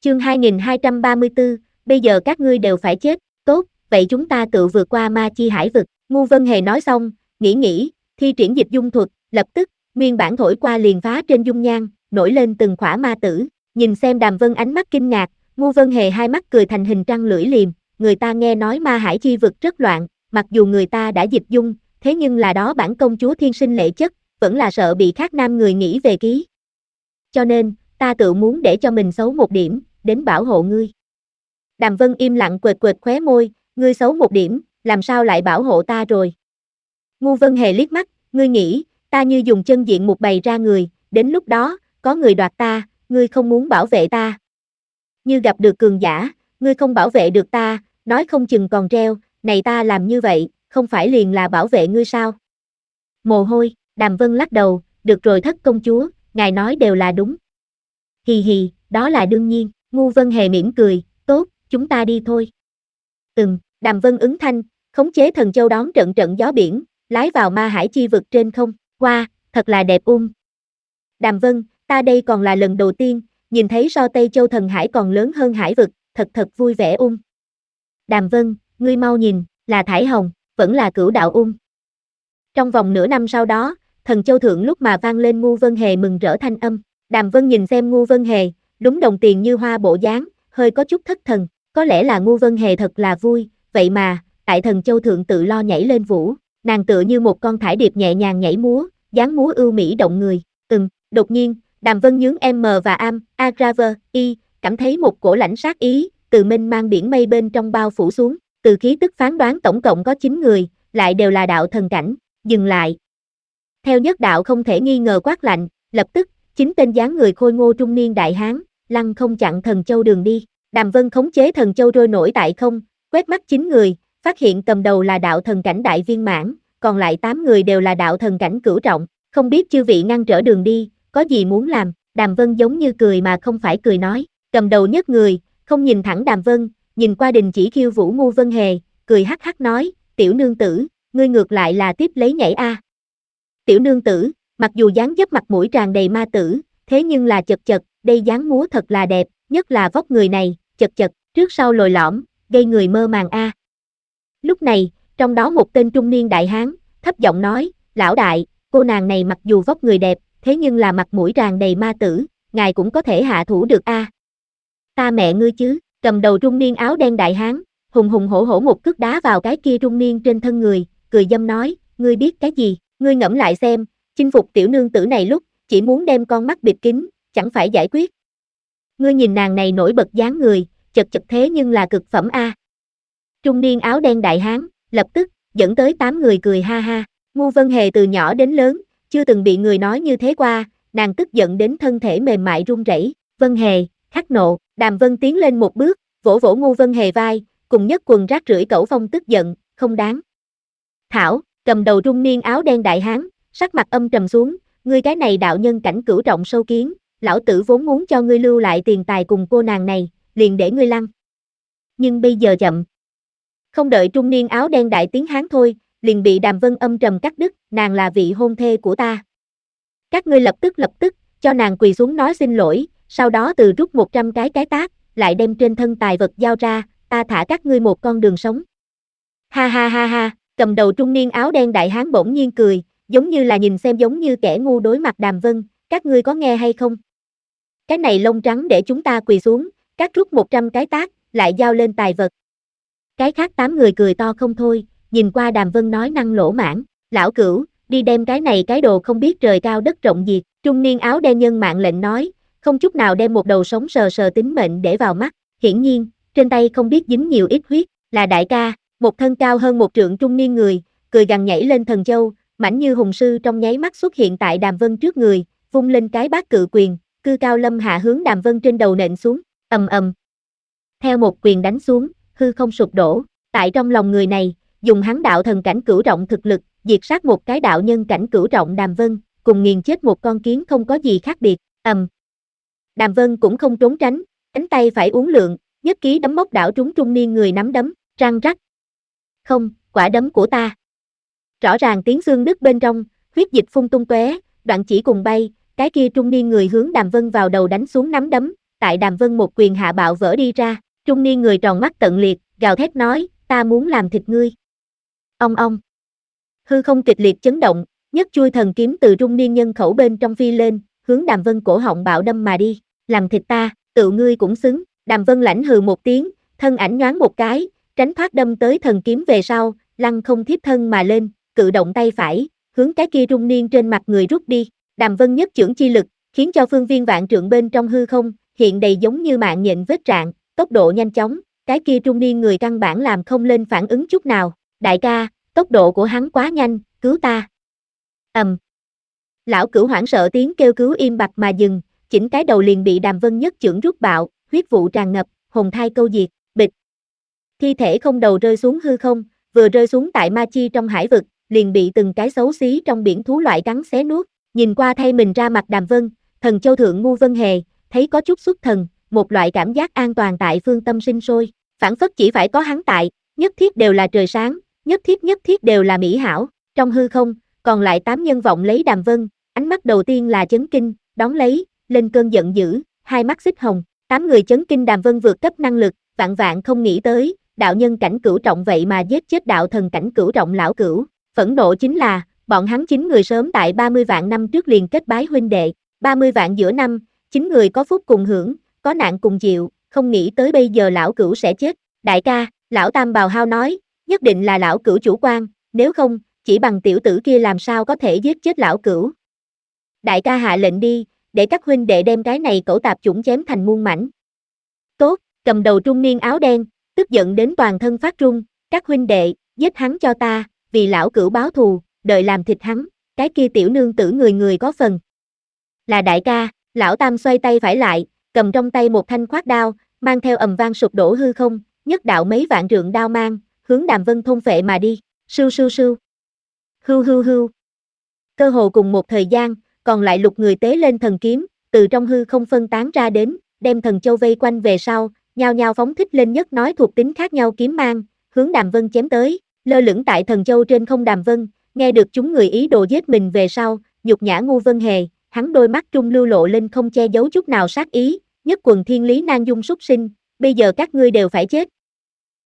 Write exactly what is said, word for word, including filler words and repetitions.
Chương hai nghìn hai trăm ba mươi tư, bây giờ các ngươi đều phải chết, tốt, vậy chúng ta tự vượt qua ma chi hải vực. Ngu Vân Hề nói xong, nghĩ nghĩ, thi triển dịch dung thuật, lập tức, nguyên bản thổi qua liền phá trên dung nhan, nổi lên từng khỏa ma tử. Nhìn xem Đàm Vân ánh mắt kinh ngạc, Ngu Vân Hề hai mắt cười thành hình trăng lưỡi liềm, người ta nghe nói ma hải chi vực rất loạn, mặc dù người ta đã dịch dung, thế nhưng là đó bản công chúa thiên sinh lệ chất, vẫn là sợ bị khác nam người nghĩ về ký. Cho nên, ta tự muốn để cho mình xấu một điểm, đến bảo hộ ngươi. Đàm Vân im lặng quệt quệt khóe môi, ngươi xấu một điểm, làm sao lại bảo hộ ta rồi? Ngu Vân Hề liếc mắt, ngươi nghĩ, ta như dùng chân diện một bày ra người, đến lúc đó, có người đoạt ta, ngươi không muốn bảo vệ ta. Như gặp được cường giả, ngươi không bảo vệ được ta, nói không chừng còn treo, này ta làm như vậy, không phải liền là bảo vệ ngươi sao? Mồ hôi, Đàm Vân lắc đầu, được rồi thất công chúa, ngài nói đều là đúng. Hì hì, đó là đương nhiên, Ngu Vân Hề mỉm cười, tốt, chúng ta đi thôi. Ừm, Đàm Vân ứng thanh, khống chế thần châu đón trận trận gió biển, lái vào ma hải chi vực trên không, qua, thật là đẹp um. Đàm Vân, ta đây còn là lần đầu tiên, nhìn thấy so Tây Châu thần hải còn lớn hơn hải vực, thật thật vui vẻ um. Đàm Vân, ngươi mau nhìn, là thải hồng, vẫn là cửu đạo um. Trong vòng nửa năm sau đó, thần châu thượng lúc mà vang lên Ngu Vân Hề mừng rỡ thanh âm. Đàm Vân nhìn xem Ngu Vân Hề, đúng đồng tiền như hoa bộ dáng, hơi có chút thất thần, có lẽ là Ngu Vân Hề thật là vui, vậy mà, tại thần châu thượng tự lo nhảy lên vũ, nàng tựa như một con thải điệp nhẹ nhàng nhảy múa, dáng múa ưu mỹ động người. Ừm, đột nhiên, Đàm Vân nhướng M và Am, Agraver, Y, cảm thấy một cổ lãnh sát ý, từ mênh mang biển mây bên trong bao phủ xuống, từ khí tức phán đoán tổng cộng có chín người, lại đều là đạo thần cảnh, dừng lại. Theo nhất đạo không thể nghi ngờ quát lạnh, lập tức, chín tên dáng người khôi ngô trung niên đại hán, lăng không chặn thần châu đường đi. Đàm Vân khống chế thần châu trôi nổi tại không, quét mắt chín người, phát hiện cầm đầu là đạo thần cảnh đại viên mãn, còn lại tám người đều là đạo thần cảnh cửu trọng, không biết chư vị ngăn trở đường đi, có gì muốn làm? Đàm Vân giống như cười mà không phải cười nói, cầm đầu nhất người, không nhìn thẳng Đàm Vân, nhìn qua đình chỉ khiêu vũ Ngu Vân Hề, cười hắc hắc nói, tiểu nương tử, ngươi ngược lại là tiếp lấy nhảy a. Tiểu nương tử, mặc dù dáng dấp mặt mũi tràn đầy ma tử, thế nhưng là chật chật, đây dáng múa thật là đẹp, nhất là vóc người này, chật chật, trước sau lồi lõm, gây người mơ màng a. Lúc này, trong đó một tên trung niên đại hán, thấp giọng nói, lão đại, cô nàng này mặc dù vóc người đẹp, thế nhưng là mặt mũi tràn đầy ma tử, ngài cũng có thể hạ thủ được a. Ta mẹ ngươi chứ, cầm đầu trung niên áo đen đại hán, hùng hùng hổ hổ một cước đá vào cái kia trung niên trên thân người, cười dâm nói, ngươi biết cái gì, ngươi ngẫm lại xem, chinh phục tiểu nương tử này lúc, chỉ muốn đem con mắt bịt kín, chẳng phải giải quyết. Ngươi nhìn nàng này nổi bật dáng người, chật chật thế nhưng là cực phẩm a. Trung niên áo đen đại hán, lập tức, dẫn tới tám người cười ha ha. Ngu Vân Hề từ nhỏ đến lớn, chưa từng bị người nói như thế qua, nàng tức giận đến thân thể mềm mại run rẩy. Vân Hề, khắc nộ, Đàm Vân tiến lên một bước, vỗ vỗ Ngu Vân Hề vai, cùng nhất quần rác rưởi cẩu phong tức giận, không đáng. Thảo, cầm đầu trung niên áo đen đại hán, sắc mặt âm trầm xuống, ngươi cái này đạo nhân cảnh cửu trọng sâu kiến, lão tử vốn muốn cho ngươi lưu lại tiền tài cùng cô nàng này, liền để ngươi lăn. Nhưng bây giờ chậm. Không đợi trung niên áo đen đại tiếng hán thôi, liền bị Đàm Vân âm trầm cắt đứt, nàng là vị hôn thê của ta. Các ngươi lập tức lập tức, cho nàng quỳ xuống nói xin lỗi, sau đó từ rút một trăm cái cái tát, lại đem trên thân tài vật giao ra, ta thả các ngươi một con đường sống. Ha ha ha ha, cầm đầu trung niên áo đen đại hán bỗng nhiên cười, giống như là nhìn xem giống như kẻ ngu đối mặt Đàm Vân, các ngươi có nghe hay không? Cái này lông trắng để chúng ta quỳ xuống, cắt rút một trăm cái tát, lại giao lên tài vật. Cái khác tám người cười to không thôi, nhìn qua Đàm Vân nói năng lỗ mãn, lão cửu, đi đem cái này cái đồ không biết trời cao đất rộng diệt, trung niên áo đen nhân mạng lệnh nói, không chút nào đem một đầu sống sờ sờ tính mệnh để vào mắt, hiển nhiên, trên tay không biết dính nhiều ít huyết, là đại ca, một thân cao hơn một trượng trung niên người, cười gằn nhảy lên thần châu, mảnh như hùng sư trong nháy mắt xuất hiện tại Đàm Vân trước người, vung lên cái bát cự quyền, cư cao lâm hạ hướng Đàm Vân trên đầu nện xuống, ầm ầm. Theo một quyền đánh xuống, hư không sụp đổ, tại trong lòng người này, dùng hắn đạo thần cảnh cửu trọng thực lực, diệt sát một cái đạo nhân cảnh cửu trọng Đàm Vân, cùng nghiền chết một con kiến không có gì khác biệt, ầm. Đàm Vân cũng không trốn tránh, cánh tay phải uốn lượn, nhất ký đấm móc đảo trúng trung niên người nắm đấm, răng rắc. Không, quả đấm của ta. Rõ ràng tiếng xương đứt bên trong, huyết dịch phun tung tóe, đoạn chỉ cùng bay, cái kia trung niên người hướng Đàm Vân vào đầu đánh xuống nắm đấm, tại Đàm Vân một quyền hạ bạo vỡ đi ra, trung niên người tròn mắt tận liệt, gào thét nói, ta muốn làm thịt ngươi. Ong ong. Hư không kịch liệt chấn động, nhất chui thần kiếm từ trung niên nhân khẩu bên trong phi lên, hướng Đàm Vân cổ họng bạo đâm mà đi, làm thịt ta, tự ngươi cũng xứng, Đàm Vân lãnh hừ một tiếng, thân ảnh nhoáng một cái, tránh thoát đâm tới thần kiếm về sau, lăng không thiếp thân mà lên, cự động tay phải, hướng cái kia trung niên trên mặt người rút đi, Đàm Vân nhất chưởng chi lực, khiến cho phương viên vạn trượng bên trong hư không, hiện đầy giống như mạng nhện vết rạn, tốc độ nhanh chóng, cái kia trung niên người căn bản làm không lên phản ứng chút nào, đại ca, tốc độ của hắn quá nhanh, cứu ta. Ầm. Um. Lão Cửu hoảng sợ tiếng kêu cứu im bặt mà dừng, chỉnh cái đầu liền bị Đàm Vân nhất chưởng rút bạo, huyết vụ tràn ngập, hồn thai câu diệt, bịch. Thi thể không đầu rơi xuống hư không, vừa rơi xuống tại ma chi trong hải vực, liền bị từng cái xấu xí trong biển thú loại cắn xé nuốt, nhìn qua thay mình ra mặt Đàm Vân, thần châu thượng ngu Vân Hề, thấy có chút xuất thần, một loại cảm giác an toàn tại phương tâm sinh sôi, phản phất chỉ phải có hắn tại, nhất thiết đều là trời sáng, nhất thiết nhất thiết đều là mỹ hảo, trong hư không, còn lại tám nhân vọng lấy Đàm Vân, ánh mắt đầu tiên là chấn kinh, đón lấy, lên cơn giận dữ, hai mắt xích hồng, tám người chấn kinh Đàm Vân vượt cấp năng lực, vạn vạn không nghĩ tới, đạo nhân cảnh cửu trọng vậy mà giết chết đạo thần cảnh cửu trọng lão cửu, phẫn nộ chính là, bọn hắn chín người sớm tại ba mươi vạn năm trước liền kết bái huynh đệ, ba mươi vạn giữa năm, chín người có phúc cùng hưởng, có nạn cùng chịu, không nghĩ tới bây giờ lão cửu sẽ chết, đại ca, lão Tam bào hao nói, nhất định là lão cửu chủ quan, nếu không, chỉ bằng tiểu tử kia làm sao có thể giết chết lão cửu. Đại ca hạ lệnh đi, để các huynh đệ đem cái này cẩu tạp chủng chém thành muôn mảnh. Tốt, cầm đầu trung niên áo đen, tức giận đến toàn thân phát run, các huynh đệ, giết hắn cho ta, vì lão cửu báo thù, đợi làm thịt hắn, cái kia tiểu nương tử người người có phần. Là đại ca, lão Tam xoay tay phải lại, cầm trong tay một thanh khoát đao, mang theo ầm vang sụp đổ hư không, nhất đạo mấy vạn trượng đao mang, hướng Đàm Vân thôn phệ mà đi, sưu sưu sưu. Hưu hưu hưu. Cơ hồ cùng một thời gian, còn lại lục người tế lên thần kiếm, từ trong hư không phân tán ra đến, đem thần châu vây quanh về sau, nhao nhao phóng thích lên nhất nói thuộc tính khác nhau kiếm mang, hướng Đàm Vân chém tới, lơ lửng tại thần châu trên không Đàm Vân, nghe được chúng người ý đồ giết mình về sau, nhục nhã ngu Vân Hề, hắn đôi mắt trung lưu lộ lên không che giấu chút nào sát ý, nhất quần thiên lý nan dung súc sinh, bây giờ các ngươi đều phải chết,